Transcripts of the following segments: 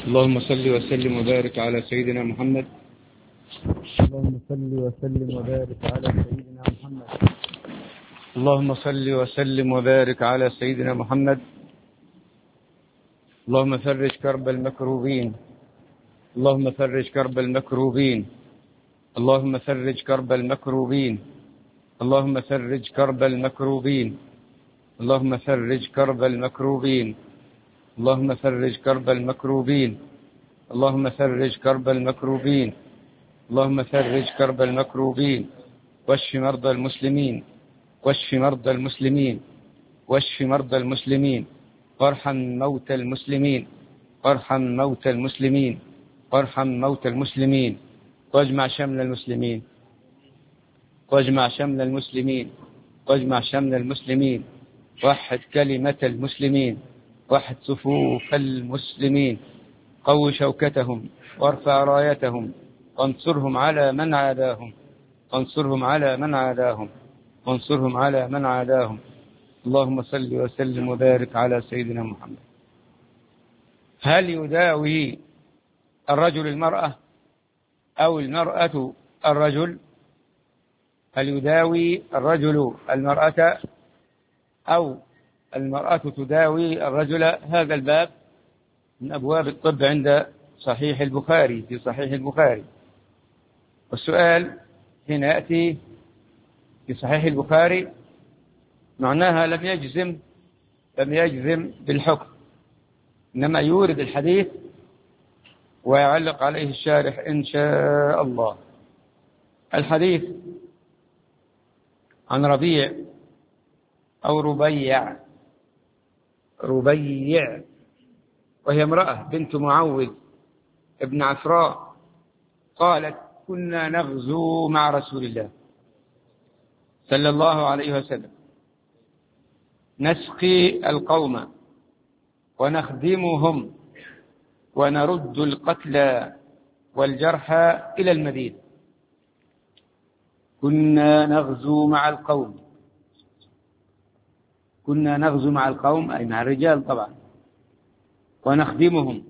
اللهم صل وسلم وبارك على سيدنا محمد. اللهم صل وسلم وبارك على سيدنا محمد. اللهم صل وسلم وبارك على سيدنا محمد. اللهم فرج كرب المكروبين. اللهم فرج كرب المكروبين. اللهم فرج كرب المكروبين. اللهم فرج كرب المكروبين. اللهم فرج كرب المكروبين. اللهم فرج كرب المكروبين. اللهم فرج كرب المكروبين. اللهم فرج كرب المكروبين. واشف مرضى المسلمين. واشف مرضى المسلمين. واشف مرضى المسلمين. وارحم موتى المسلمين. وارحم موتى المسلمين. وارحم موتى المسلمين. واجمع شمل المسلمين. واجمع شمل المسلمين. واجمع شمل المسلمين. وحد كلمة المسلمين. وحد صفوف المسلمين. قو شوكتهم وارفع رايتهم وانصرهم على من عاداهم. وانصرهم على من عاداهم. وانصرهم على من عاداهم. اللهم صل وسلم وبارك على سيدنا محمد. هل يداوي الرجل المرأة أو المرأة الرجل؟ هل يداوي الرجل المرأة أو المرأة تداوي الرجل؟ هذا الباب من أبواب الطب عند صحيح البخاري، في صحيح البخاري. والسؤال هنا يأتي في صحيح البخاري معناها لم يجزم بالحكم، إنما يورد الحديث ويعلق عليه الشارح إن شاء الله. الحديث عن ربيع أو ربيع وهي امرأة بنت معوذ ابن عفراء قالت: كنا نغزو مع رسول الله صلى الله عليه وسلم، نسقي القوم ونخدمهم ونرد القتلى والجرحى إلى المدينة. كنا نغزو مع القوم. كنا نغزو مع القوم أي مع الرجال طبعا، ونخدمهم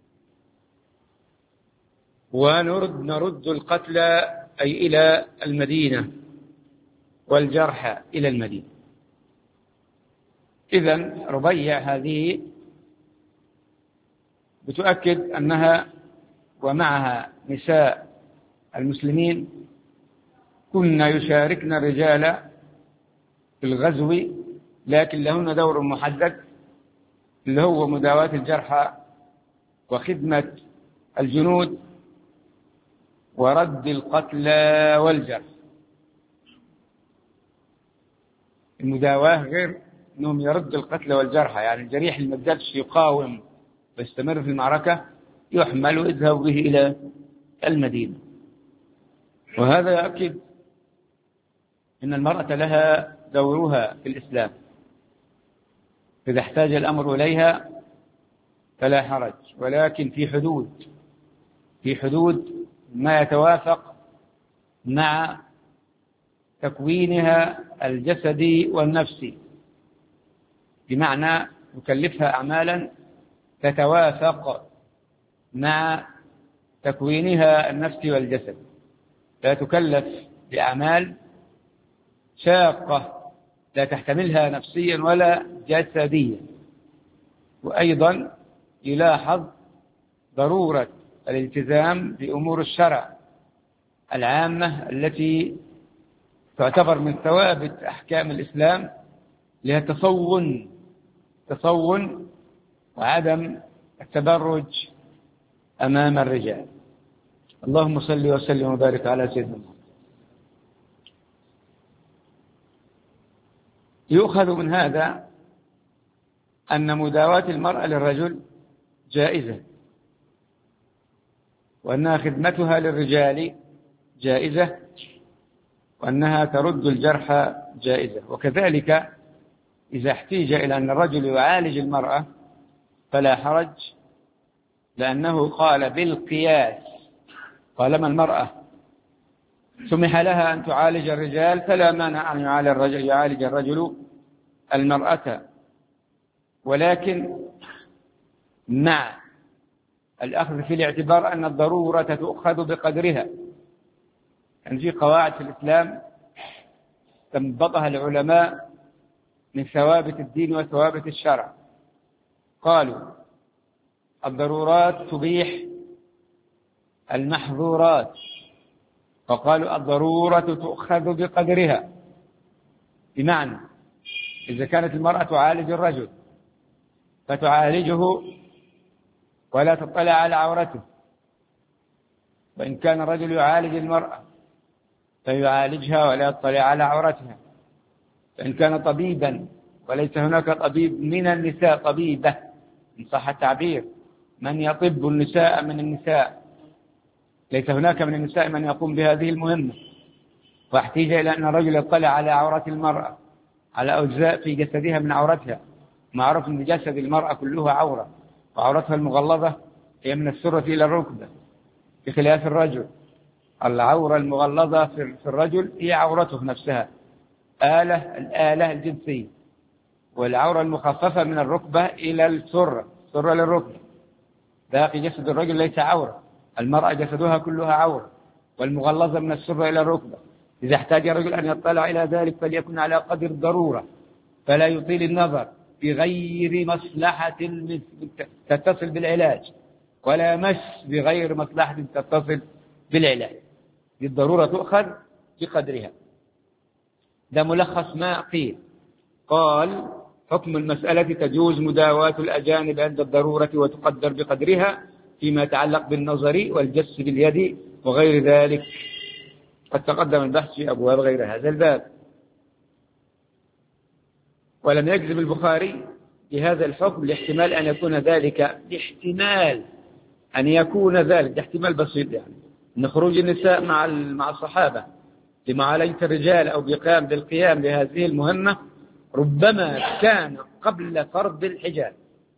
ونرد القتلى أي إلى المدينة والجرحى إلى المدينة. إذن ربيع هذه بتؤكد أنها ومعها نساء المسلمين كنا يشاركن الرجال في الغزو، لكن لهن دور محدد اللي هو مداواة الجرحى وخدمة الجنود ورد القتلى والجرح. المداواة غير أنهم يردوا القتلى والجرحى، يعني الجريح اللي ما قدرش يقاوم ويستمر في المعركة يحمل ويذهب به إلى المدينة. وهذا يؤكد أن المرأة لها دورها في الإسلام، إذا احتاج الأمر إليها فلا حرج، ولكن في حدود ما يتوافق مع تكوينها الجسدي والنفسي، بمعنى نكلفها أعمالا تتوافق مع تكوينها النفسي والجسد، لا تكلف بأعمال شاقة لا تحتملها نفسيا ولا جسديا. وأيضا يلاحظ ضرورة الالتزام بأمور الشرع العامة التي تعتبر من ثوابت أحكام الإسلام، لها تصون وعدم التبرج أمام الرجال. اللهم صل وسلم وبارك على سيدنا محمد. يؤخذ من هذا أن مداواة المرأة للرجل جائزة، وأنها خدمتها للرجال جائزة، وأنها ترد الجرح جائزة. وكذلك إذا احتيج إلى أن الرجل يعالج المرأة فلا حرج، لأنه قال بالقياس طالما المرأة سمح لها أن تعالج الرجال فلا مانع أن يعالج الرجل المرأة، ولكن مع الأخذ في الاعتبار أن الضرورة تؤخذ بقدرها. يعني في قواعد في الإسلام استنبطها العلماء من ثوابت الدين وثوابت الشرع. قالوا الضرورات تبيح المحظورات، وقالوا الضرورة تؤخذ بقدرها. بمعنى إذا كانت المرأة تعالج الرجل فتعالجه ولا تطلع على عورته، وإن كان الرجل يعالج المرأة فيعالجها ولا يطلع على عورتها. فإن كان طبيبا وليس هناك طبيب من النساء، طبيبة إن صح التعبير، من يطب النساء من النساء، ليس هناك من النساء من يقوم بهذه المهمة، واحتاج إلى أن الرجل يطلع على عورات المرأة، على أجزاء في جسدها من عورتها. معروف أن جسد المرأة كله عورة، وعورتها المغلظة هي من السرة إلى الركبة، بخلاف الرجل. العورة المغلظة في الرجل هي عورته نفسها، الآلة الجنسية، والعورة المخففة من الركبة إلى السرة للركبة. باقي جسد الرجل ليس عورة. المرأة جسدها كلها عورة، والمغلظة من السرة إلى الركبة. إذا احتاج الرجل أن يطلع إلى ذلك فليكن على قدر الضرورة، فلا يطيل النظر بغير مصلحة تتصل بالعلاج، ولا مس بغير مصلحة تتصل بالعلاج. بالضرورة تؤخذ بقدرها. ده ملخص ما قيل. قال حكم المسألة تجوز مداواة الأجانب عند الضرورة وتقدر بقدرها فيما يتعلق بالنظر والجس باليد وغير ذلك. قد تقدم البحث في أبواب غير هذا الباب. ولم يجزم البخاري بهذا الحكم لاحتمال أن يكون ذلك، احتمال بسيط، يعني أن خروج النساء مع الصحابة لمعالجة الرجال أو بالقيام بهذه المهمة ربما كان قبل فرض الحجاب،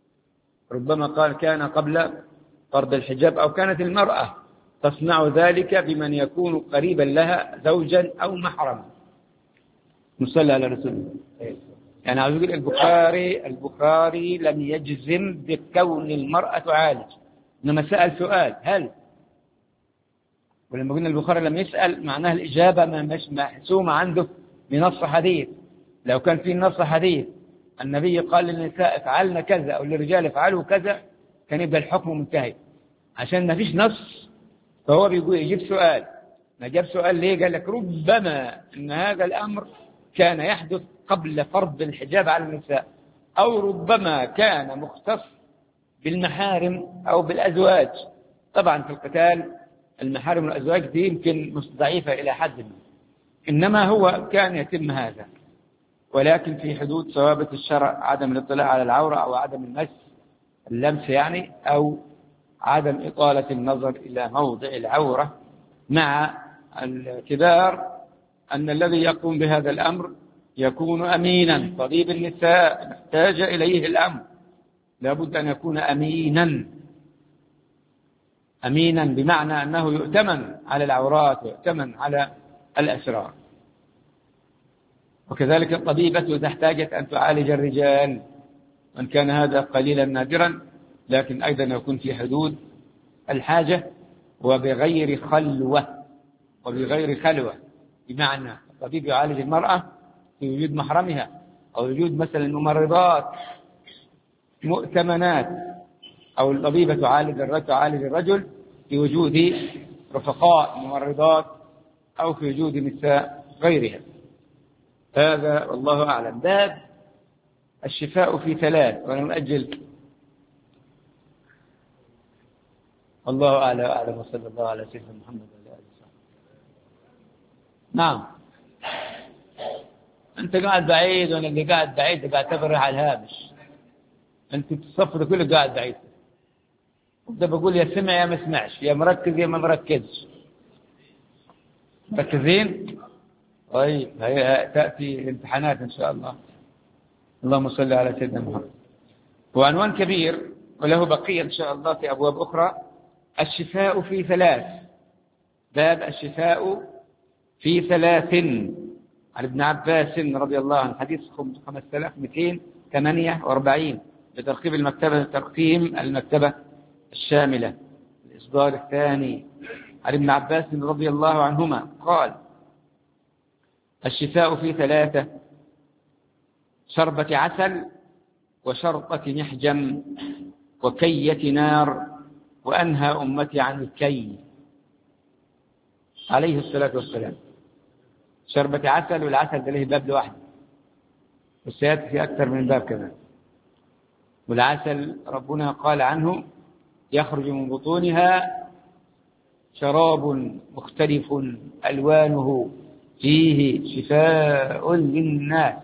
كان قبل فرض الحجاب، أو كانت المرأة تصنع ذلك بمن يكون قريبا لها زوجا أو محرما. نصلي على رسول الله. يعني عاوز أقول البخاري لم يجزم بكون المرأة تعالج، إنما سأل سؤال هل. ولما قلنا البخاري لم يسأل معناه الإجابة مش محسومة عنده بنص حديث. لو كان في نص حديث النبي قال للنساء افعلن كذا أو للرجال افعلوا كذا كان يبقى الحكم منتهي. عشان ما فيش نص فهو بيقول يجيب سؤال. ما جاب سؤال ليه؟ قال لك ربما أن هذا الأمر كان يحدث قبل فرض الحجاب على النساء، أو ربما كان مختص بالمحارم أو بالأزواج. طبعا في القتال المحارم والأزواج دي يمكن ضعيفة إلى حد ما، إنما هو كان يتم هذا، ولكن في حدود ثوابت الشرع: عدم الاطلاع على العورة، أو عدم المس اللمس يعني، أو عدم إطالة النظر إلى موضع العورة، مع الاعتبار أن الذي يقوم بهذا الأمر يكون أمينا. طبيب النساء احتاج إليه الأمر لابد أن يكون أمينا بمعنى أنه يؤتمن على العورات ويؤتمن على الأسرار. وكذلك الطبيبة إذا احتاجت أن تعالج الرجال، وإن كان هذا قليلا نادرا، لكن أيضا يكون في حدود الحاجة وبغير خلوة. بمعنى الطبيب يعالج المرأة في وجود محرمها، أو وجود مثلا ممرضات مؤتمنات، أو الطبيبة تعالج الرجل في وجود رفقاء ممرضات، أو في وجود نساء غيرها. هذا والله أعلم. باب الشفاء في 3، ونؤجل. الله أعلم وصلى الله على سيدنا محمد وعلى آله وصحبه. نعم. أنت قاعد بعيد وأنا اللي قاعد بعيد قاعد تبرح على الهامش. أنت الصف ده كله قاعد بعيد. ده بقول يا سمع يا ما سمعش، يا مركز يا ما مركزش. مركزين؟ طيب هي تأتي الامتحانات إن شاء الله. اللهم صل على سيدنا محمد. وعنوان كبير وله بقية إن شاء الله في أبواب أخرى: الشفاء في 3. باب الشفاء في 3 عن ابن عباس رضي الله عنه، حديث 5248 بترقيم المكتبة الشاملة، الإصدار الثاني، عن ابن عباس رضي الله عنهما قال: الشفاء في 3: شربة عسل، وشرطة محجم، وكية نار، وأنهى أمتي عن الكي، عليه الصلاة والسلام. شربة عسل، والعسل ده له باب لوحده، والسيأتي في أكثر من باب كمان. والعسل ربنا قال عنه: يخرج من بطونها شراب مختلف ألوانه فيه شفاء للناس.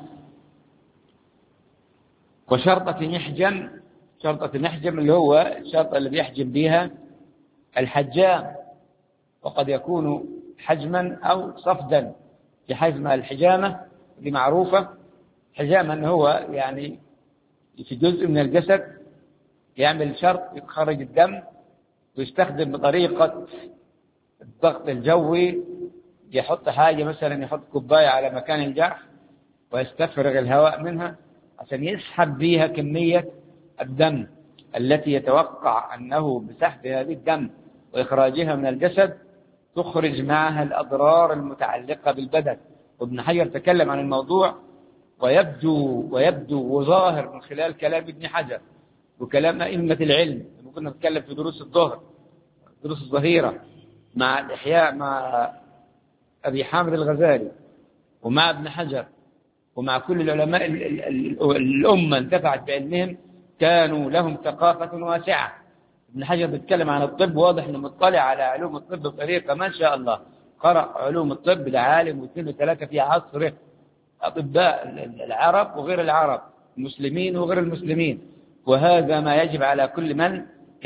وشرطة محجم، شرطة محجم اللي هو الشرطة اللي بيحجم بها الحجام، وقد يكون حجما أو صفدا، في حجم الحجامة دي معروفة. حجامة أنه هو يعني في جزء من الجسد يعمل شرط يخرج الدم، ويستخدم بطريقة الضغط الجوي، يحط حاجة مثلا، يحط كوباية على مكان الجرح ويستفرغ الهواء منها عشان يسحب بها كمية الدم التي يتوقع أنه بسحب هذه الدم وإخراجها من الجسد تخرج معها الأضرار المتعلقة بالبدن. وابن حجر تكلم عن الموضوع، ويبدو وظاهر من خلال كلام ابن حجر وكلام أئمة العلم. كنا نتكلم في دروس الظهر، دروس الظهيرة، مع الإحياء، مع أبي حامد الغزالي ومع ابن حجر ومع كل العلماء الأمة انتفعت بعلمهم، كانوا لهم ثقافة واسعة. ابن حجر بيتكلم عن الطب، واضح انه مطلع على علوم الطب بطريقة ما شاء الله، قرأ علوم الطب لعالم واثنين وثلاثة في عصره، أطباء العرب وغير العرب، المسلمين وغير المسلمين. وهذا ما يجب على كل من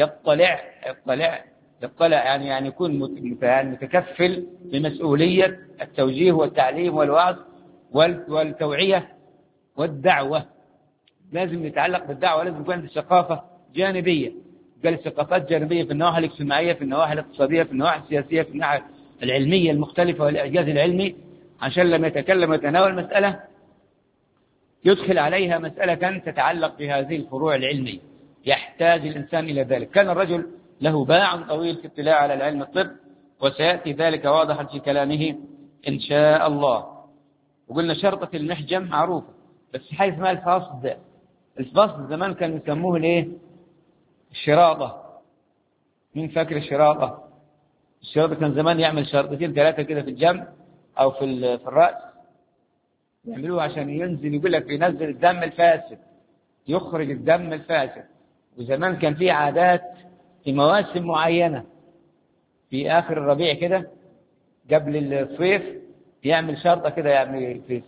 يطلع يعني يكون متكفل بمسؤولية التوجيه والتعليم والوعظ والتوعية والدعوة. لازم يتعلق بالدعوة، لازم يكون عنده ثقافة جانبية، قال ثقافات جانبية في النواحي الاجتماعية، في النواحي الاقتصادية، في النواحي السياسية، في النواحي العلمية المختلفة والإعجاز العلمي، عشان لما يتكلم ويتناول مسألة يدخل عليها مسألة تتعلق بهذه الفروع العلمية. يحتاج الإنسان إلى ذلك. كان الرجل له باع طويل في اطلاع على العلم الطب، وسيأتي ذلك واضحا في كلامه إن شاء الله. وقلنا شرطة المحجم معروفة، بس حيث ما الفصد. الفصد زمان كانوا يسموه ليه؟ الشراطة. مين فاكر الشراطة؟ الشراطة كان زمان يعمل شرطتين 3 كده في الجنب أو في الرأس، يعملوه عشان ينزل، يقول لك ينزل الدم الفاسد، يخرج الدم الفاسد. وزمان كان في عادات في مواسم معينة، في آخر الربيع كده قبل الصيف يعمل شرطة كده، يعني في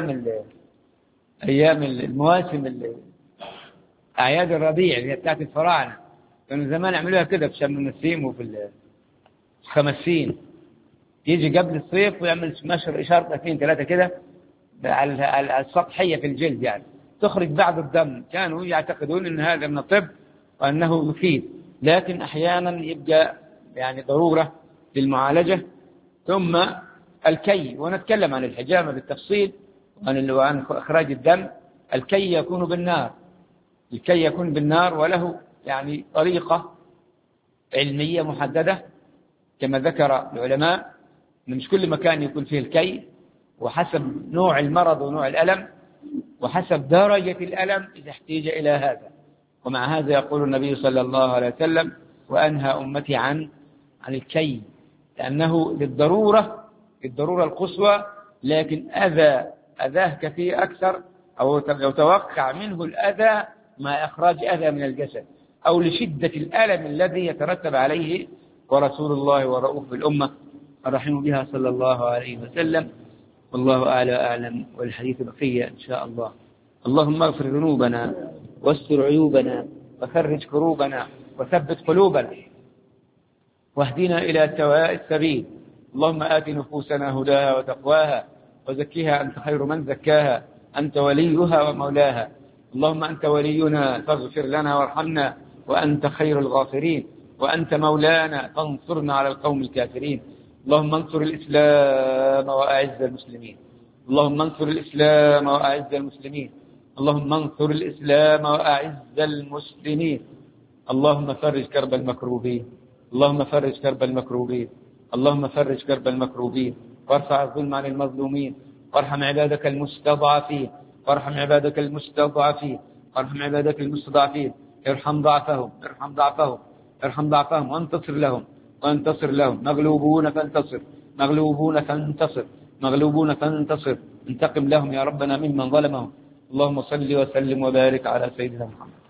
أيام المواسم، أعياد الربيع اللي بتاعت الفراعنة، كانوا زمان يعملوها كده في شم النسيم وفي الخمسين. يجي قبل الصيف ويعمل شرطة 2 3 كده على السطحية في الجلد، يعني تخرج بعض الدم. كانوا يعتقدون أن هذا من الطب وأنه مفيد، لكن أحيانا يبقى يعني ضرورة للمعالجة. ثم الكي، ونتكلم عن الحجامة بالتفصيل وعن إخراج الدم. الكي يكون بالنار، الكي يكون بالنار، وله يعني طريقة علمية محددة كما ذكر العلماء، إن مش كل مكان يكون فيه الكي، وحسب نوع المرض ونوع الألم وحسب درجة الألم إذا احتاج إلى هذا. ومع هذا يقول النبي صلى الله عليه وسلم: وأنهى أمتي عن الكي، لأنه للضرورة القصوى، لكن أذاه كثير أكثر، أو يتوقع منه الأذى مع إخراج أذى من الجسد، أو لشدة الألم الذي يترتب عليه. ورسول الله ورؤوف بالأمة الرحيم بها صلى الله عليه وسلم. والله أعلى أعلم، والحديث بقية إن شاء الله. اللهم اغفر ذنوبنا واستر عيوبنا وفرج كروبنا وثبت قلوبنا واهدنا إلى سواء السبيل. اللهم آت نفوسنا هداها وتقواها وزكها أنت خير من زكاها، أنت وليها ومولاها. اللهم أنت ولينا فاغفر لنا وارحمنا، وأنت خير الغافرين، وأنت مولانا فانصرنا على القوم الكافرين. اللهم انصر الإسلام وأعز المسلمين، اللهم انصر الإسلام وأعز المسلمين، اللهم انصر الإسلام وأعز المسلمين. اللهم فرج كرب المكروبين، اللهم فرج كرب المكروبين، اللهم فرج كرب المكروبين، وارفع الظلم عن المظلومين، وارحم عبادك المستضعفين، وارحم عبادك المستضعفين، وارحم عبادك المستضعفين. ارحم ضعفهم، ارحم ضعفهم، ارحم ضعفهم، وانتصر لهم، وانتصر لهم. مغلوبون فانتصر، مغلوبون فانتصر، مغلوبون فانتصر. انتقم لهم يا ربنا ممن ظلمهم. اللهم صل وسلم وبارك على سيدنا محمد.